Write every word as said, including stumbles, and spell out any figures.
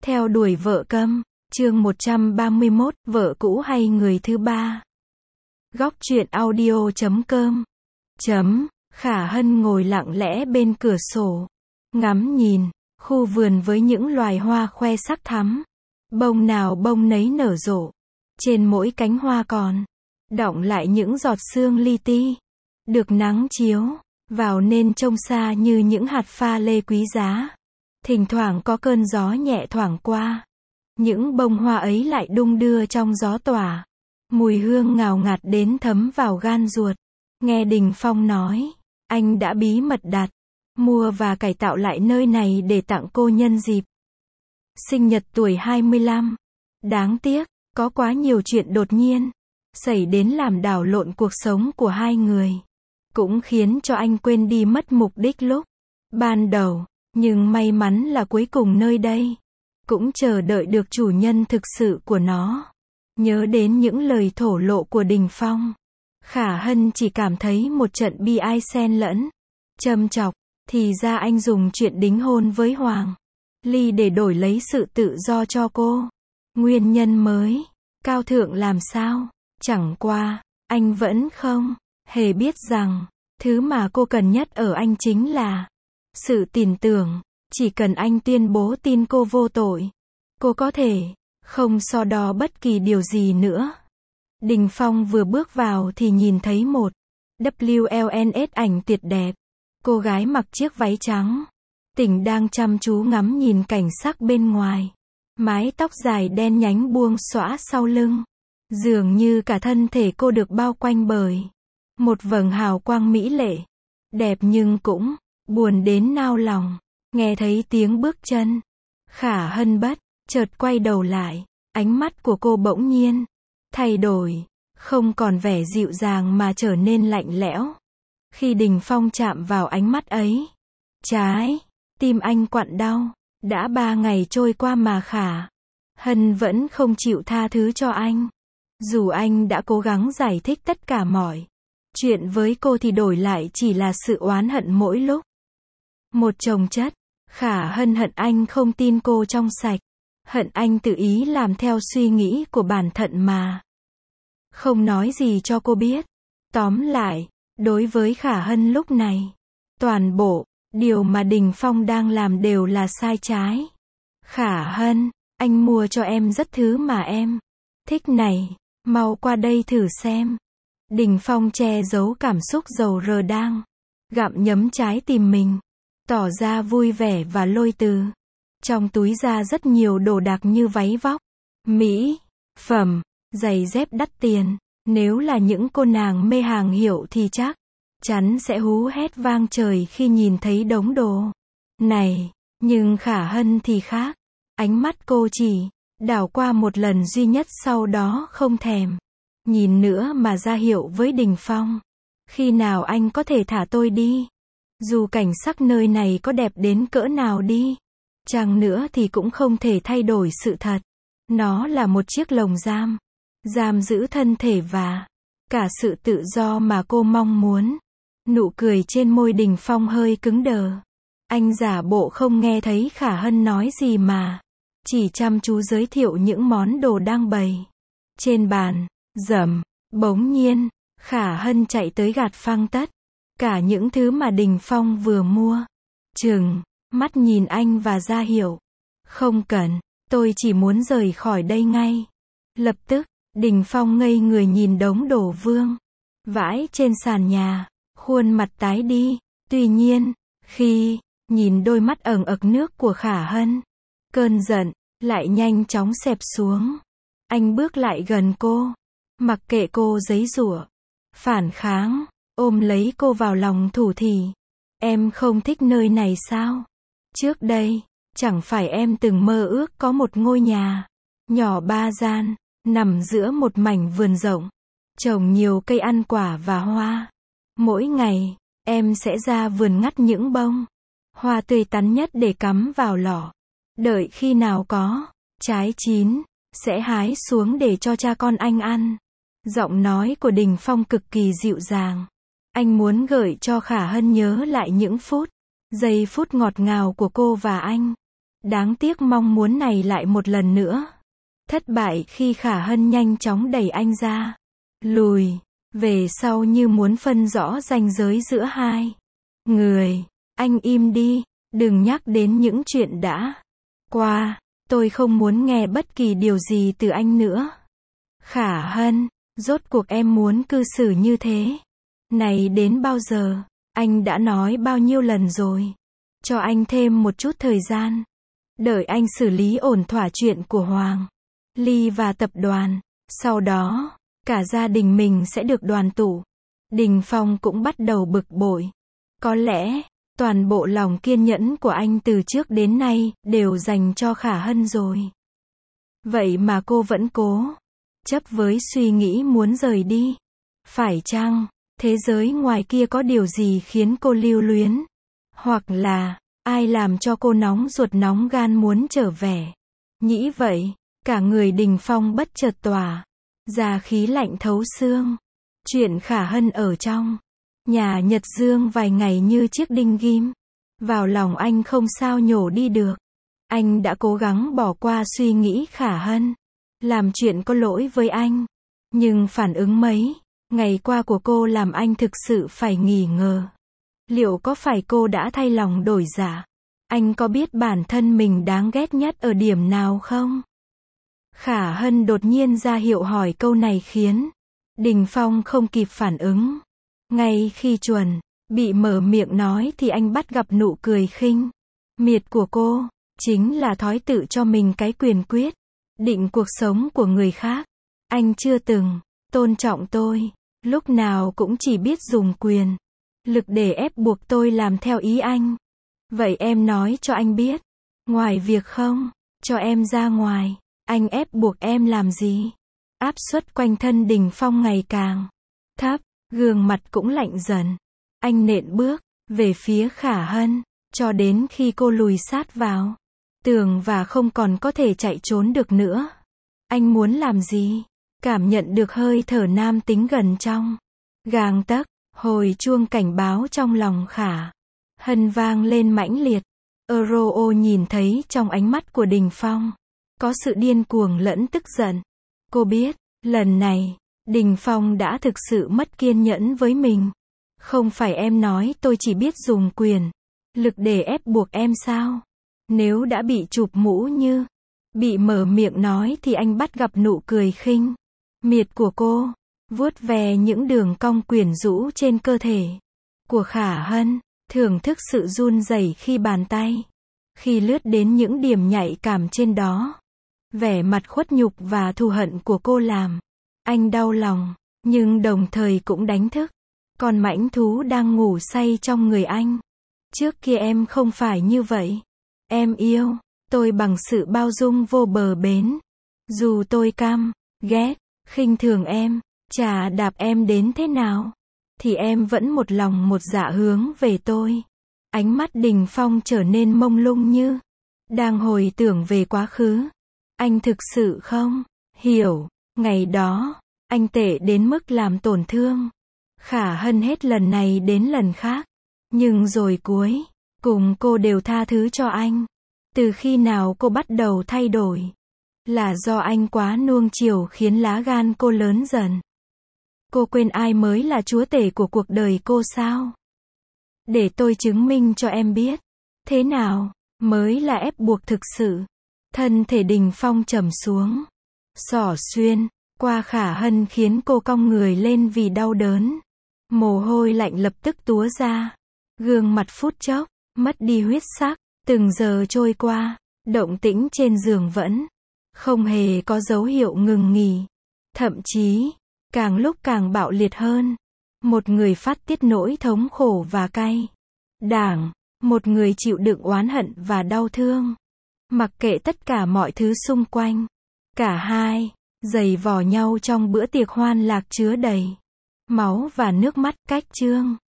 Theo đuổi vợ câm, chương một trăm ba mươi mốt, vợ cũ hay người thứ ba. Góc truyện audio chấm com. Chấm, Khả Hân ngồi lặng lẽ bên cửa sổ, ngắm nhìn, khu vườn với những loài hoa khoe sắc thắm. Bông nào bông nấy nở rộ. Trên mỗi cánh hoa còn đọng lại những giọt sương li ti. Được nắng chiếu vào nên trông xa như những hạt pha lê quý giá. Thỉnh thoảng có cơn gió nhẹ thoảng qua. Những bông hoa ấy lại đung đưa trong gió tỏa. Mùi hương ngào ngạt đến thấm vào gan ruột. Nghe Đình Phong nói, anh đã bí mật đặt, mua và cải tạo lại nơi này để tặng cô nhân dịp sinh nhật tuổi hai mươi lăm. Đáng tiếc, có quá nhiều chuyện đột nhiên xảy đến làm đảo lộn cuộc sống của hai người. Cũng khiến cho anh quên đi mất mục đích lúc ban đầu. Nhưng may mắn là cuối cùng nơi đây cũng chờ đợi được chủ nhân thực sự của nó. Nhớ đến những lời thổ lộ của Đình Phong, Khả Hân chỉ cảm thấy một trận bi ai xen lẫn châm chọc. Thì ra anh dùng chuyện đính hôn với Hoàng Ly để đổi lấy sự tự do cho cô. Nguyên nhân mới cao thượng làm sao? Chẳng qua, anh vẫn không hề biết rằng thứ mà cô cần nhất ở anh chính là sự tin tưởng. Chỉ cần anh tuyên bố tin cô vô tội, cô có thể không so đo bất kỳ điều gì nữa. Đình Phong vừa bước vào thì nhìn thấy một vê lờ en ét ảnh tuyệt đẹp. Cô gái mặc chiếc váy trắng, tỉnh đang chăm chú ngắm nhìn cảnh sắc bên ngoài. Mái tóc dài đen nhánh buông xõa sau lưng. Dường như cả thân thể cô được bao quanh bởi một vầng hào quang mỹ lệ. Đẹp nhưng cũng buồn đến nao lòng. Nghe thấy tiếng bước chân, Khả Hân bất chợt quay đầu lại. Ánh mắt của cô bỗng nhiên thay đổi, không còn vẻ dịu dàng mà trở nên lạnh lẽo. Khi Đình Phong chạm vào ánh mắt ấy, trái tim anh quặn đau. Đã ba ngày trôi qua mà Khả Hân vẫn không chịu tha thứ cho anh. Dù anh đã cố gắng giải thích tất cả mọi chuyện với cô thì đổi lại chỉ là sự oán hận mỗi lúc một chồng chất. Khả Hân hận anh không tin cô trong sạch. Hận anh tự ý làm theo suy nghĩ của bản thân mà không nói gì cho cô biết. Tóm lại, đối với Khả Hân lúc này, toàn bộ điều mà Đình Phong đang làm đều là sai trái. Khả Hân, anh mua cho em rất thứ mà em thích này. Mau qua đây thử xem. Đình Phong che giấu cảm xúc dầu rờ đang gặm nhấm trái tim mình, tỏ ra vui vẻ và lôi từ trong túi ra rất nhiều đồ đạc như váy vóc, mỹ phẩm, giày dép đắt tiền. Nếu là những cô nàng mê hàng hiệu thì chắc chắn sẽ hú hét vang trời khi nhìn thấy đống đồ này. Nhưng Khả Hân thì khác. Ánh mắt cô chỉ đảo qua một lần duy nhất, sau đó không thèm nhìn nữa mà ra hiệu với Đình Phong. Khi nào anh có thể thả tôi đi? Dù cảnh sắc nơi này có đẹp đến cỡ nào đi chăng nữa thì cũng không thể thay đổi sự thật. Nó là một chiếc lồng giam, giam giữ thân thể và cả sự tự do mà cô mong muốn. Nụ cười trên môi Đình Phong hơi cứng đờ. Anh giả bộ không nghe thấy Khả Hân nói gì mà chỉ chăm chú giới thiệu những món đồ đang bày trên bàn. Dầm, bỗng nhiên, Khả Hân chạy tới gạt phăng tất cả những thứ mà Đình Phong vừa mua. Trừng mắt nhìn anh và ra hiệu, không cần, tôi chỉ muốn rời khỏi đây ngay. Lập tức, Đình Phong ngây người nhìn đống đồ vương vãi trên sàn nhà, khuôn mặt tái đi. Tuy nhiên, khi nhìn đôi mắt ẩn ực nước của Khả Hân, cơn giận lại nhanh chóng xẹp xuống. Anh bước lại gần cô, mặc kệ cô giãy giụa, phản kháng, ôm lấy cô vào lòng thủ thỉ. Em không thích nơi này sao? Trước đây, chẳng phải em từng mơ ước có một ngôi nhà nhỏ ba gian, nằm giữa một mảnh vườn rộng, trồng nhiều cây ăn quả và hoa. Mỗi ngày, em sẽ ra vườn ngắt những bông hoa tươi tắn nhất để cắm vào lọ. Đợi khi nào có trái chín, sẽ hái xuống để cho cha con anh ăn. Giọng nói của Đình Phong cực kỳ dịu dàng. Anh muốn gợi cho Khả Hân nhớ lại những phút, giây phút ngọt ngào của cô và anh. Đáng tiếc mong muốn này lại một lần nữa thất bại khi Khả Hân nhanh chóng đẩy anh ra, lùi về sau như muốn phân rõ ranh giới giữa hai người. Anh im đi, đừng nhắc đến những chuyện đã qua, tôi không muốn nghe bất kỳ điều gì từ anh nữa. Khả Hân, rốt cuộc em muốn cư xử như thế này đến bao giờ? Anh đã nói bao nhiêu lần rồi? Cho anh thêm một chút thời gian. Đợi anh xử lý ổn thỏa chuyện của Hoàng Ly và tập đoàn. Sau đó, cả gia đình mình sẽ được đoàn tụ. Đình Phong cũng bắt đầu bực bội. Có lẽ, toàn bộ lòng kiên nhẫn của anh từ trước đến nay đều dành cho Khả Hân rồi. Vậy mà cô vẫn cố chấp với suy nghĩ muốn rời đi. Phải chăng thế giới ngoài kia có điều gì khiến cô lưu luyến? Hoặc là ai làm cho cô nóng ruột nóng gan muốn trở về? Nghĩ vậy, cả người Đình Phong bất chợt tỏa ra khí lạnh thấu xương. Chuyện Khả Hân ở trong nhà Nhật Dương vài ngày như chiếc đinh ghim vào lòng anh không sao nhổ đi được. Anh đã cố gắng bỏ qua suy nghĩ Khả Hân làm chuyện có lỗi với anh, nhưng phản ứng mấy ngày qua của cô làm anh thực sự phải nghi ngờ. Liệu có phải cô đã thay lòng đổi dạ? Anh có biết bản thân mình đáng ghét nhất ở điểm nào không? Khả Hân đột nhiên ra hiệu hỏi câu này khiến Đình Phong không kịp phản ứng. Ngay khi chuẩn bị mở miệng nói thì anh bắt gặp nụ cười khinh miệt của cô. Chính là thói tự cho mình cái quyền quyết định cuộc sống của người khác. Anh chưa từng tôn trọng tôi, lúc nào cũng chỉ biết dùng quyền lực để ép buộc tôi làm theo ý anh. Vậy em nói cho anh biết, ngoài việc không cho em ra ngoài, anh ép buộc em làm gì? Áp suất quanh thân Đình Phong ngày càng thấp, gương mặt cũng lạnh dần. Anh nện bước về phía Khả Hân, cho đến khi cô lùi sát vào tường và không còn có thể chạy trốn được nữa. Anh muốn làm gì? Cảm nhận được hơi thở nam tính gần trong gang tấc, hồi chuông cảnh báo trong lòng Khả Hân vang lên mãnh liệt. Euro nhìn thấy trong ánh mắt của Đình Phong có sự điên cuồng lẫn tức giận. Cô biết, lần này, Đình Phong đã thực sự mất kiên nhẫn với mình. Không phải em nói tôi chỉ biết dùng quyền lực để ép buộc em sao? Nếu đã bị chụp mũ như bị mở miệng nói thì anh bắt gặp nụ cười khinh miệt của cô, vuốt ve những đường cong quyến rũ trên cơ thể của Khả Hân, thưởng thức sự run rẩy khi bàn tay khi lướt đến những điểm nhạy cảm trên đó. Vẻ mặt khuất nhục và thù hận của cô làm anh đau lòng, nhưng đồng thời cũng đánh thức con mãnh thú đang ngủ say trong người anh. Trước kia em không phải như vậy. Em yêu tôi bằng sự bao dung vô bờ bến. Dù tôi căm, ghét, khinh thường em, chà đạp em đến thế nào, thì em vẫn một lòng một dạ hướng về tôi. Ánh mắt Đình Phong trở nên mông lung như đang hồi tưởng về quá khứ. Anh thực sự không hiểu, ngày đó, anh tệ đến mức làm tổn thương Khả Hân hết lần này đến lần khác. Nhưng rồi cuối cùng cô đều tha thứ cho anh. Từ khi nào cô bắt đầu thay đổi? Là do anh quá nuông chiều khiến lá gan cô lớn dần. Cô quên ai mới là chúa tể của cuộc đời cô sao? Để tôi chứng minh cho em biết, thế nào mới là ép buộc thực sự. Thân thể Đình Phong trầm xuống, xỏ xuyên qua Khả Hân khiến cô cong người lên vì đau đớn. Mồ hôi lạnh lập tức túa ra. Gương mặt phút chốc mất đi huyết sắc. Từng giờ trôi qua, động tĩnh trên giường vẫn không hề có dấu hiệu ngừng nghỉ. Thậm chí, càng lúc càng bạo liệt hơn. Một người phát tiết nỗi thống khổ và cay đắng, một người chịu đựng oán hận và đau thương. Mặc kệ tất cả mọi thứ xung quanh, cả hai giày vò nhau trong bữa tiệc hoan lạc chứa đầy máu và nước mắt. Cách chương